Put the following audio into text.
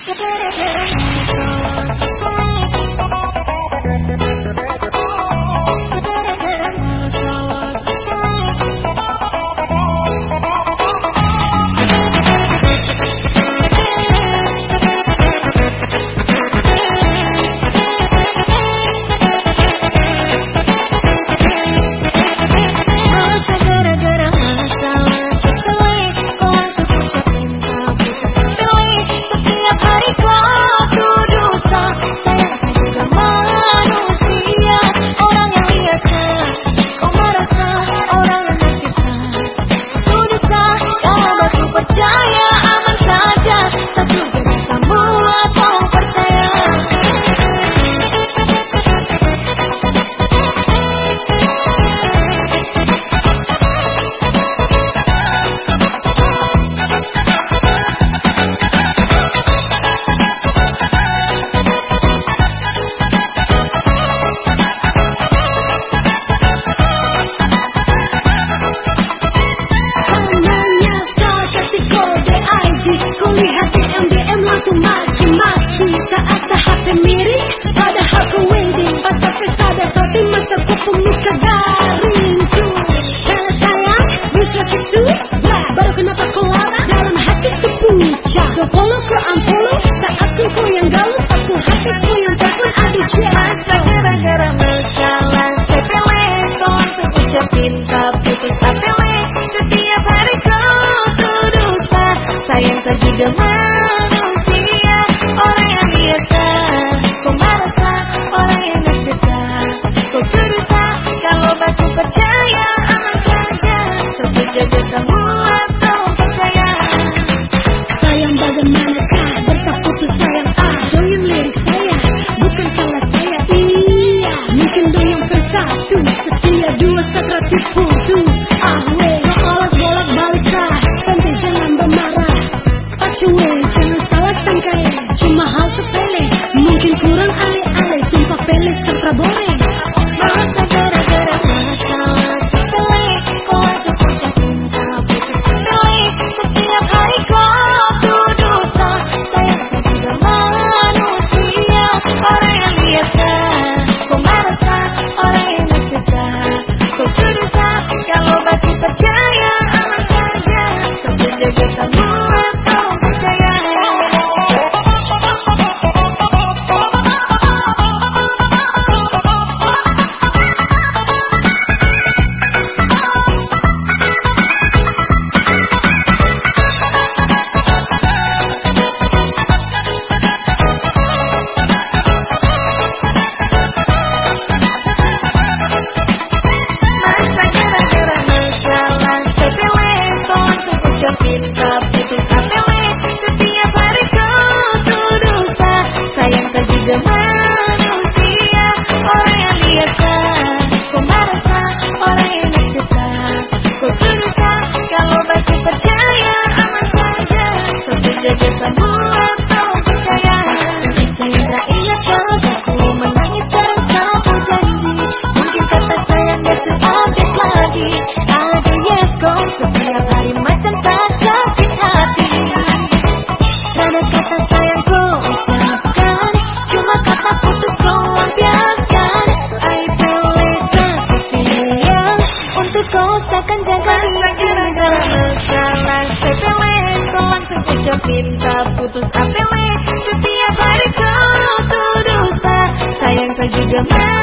Cinta putus APW, setiap hari kau terdusta. Sayang tak juga manusia, orang yang biasa. Kau merasa orang yang naksirta. Kau terdusta, kalau batu percaya aman saja. Sampai jaga semua kau percaya. Sayang bagaimanakah berkah putus sayang. Doyong lirik saya, bukan salah saya. Iya, mungkin doyong kan satu, setia dua sakrat tipu tuh. Kau bolak balik kah, santai jangan bermarah. Pacuwe, jangan salah sangka ya, cuma hal sepele. Mungkin kurang ale-ale, sumpah pele serta boleh. Masa gara-gara masalah sepele, kau langsung putus cinta putus APW. Setiap hari kau terdusta. Sayang tak juga manusia, orang yang biasa. Kau merasa orang yang naksirta. Kau terdusta, kalau batu percaya aman saja. Sampai jaga semua kau percaya. Cinta putus APW, setiap hari kau terdusta. Sayang tak juga manusia, orang yang biasa. Kau merasa orang yang naksirta. Kau terdusta, kalau batu percaya aman saja. Sampai jaga semua kau percaya. Sayang tak ingat kataku menangis sekarang satu janji. Mungkin kata sayang gak seupdate lagi. Ada yes kau setiap hari macam sakit hati. Ada kata sayang kau ucapkan, cuma kata putus kau lampiaskan. I pilih setia untuk kau takkan jaga. Gara-gara masalah sepele, kau langsung ucap cinta putus APW. Setiap hari kau terdusta. Sayang tak juga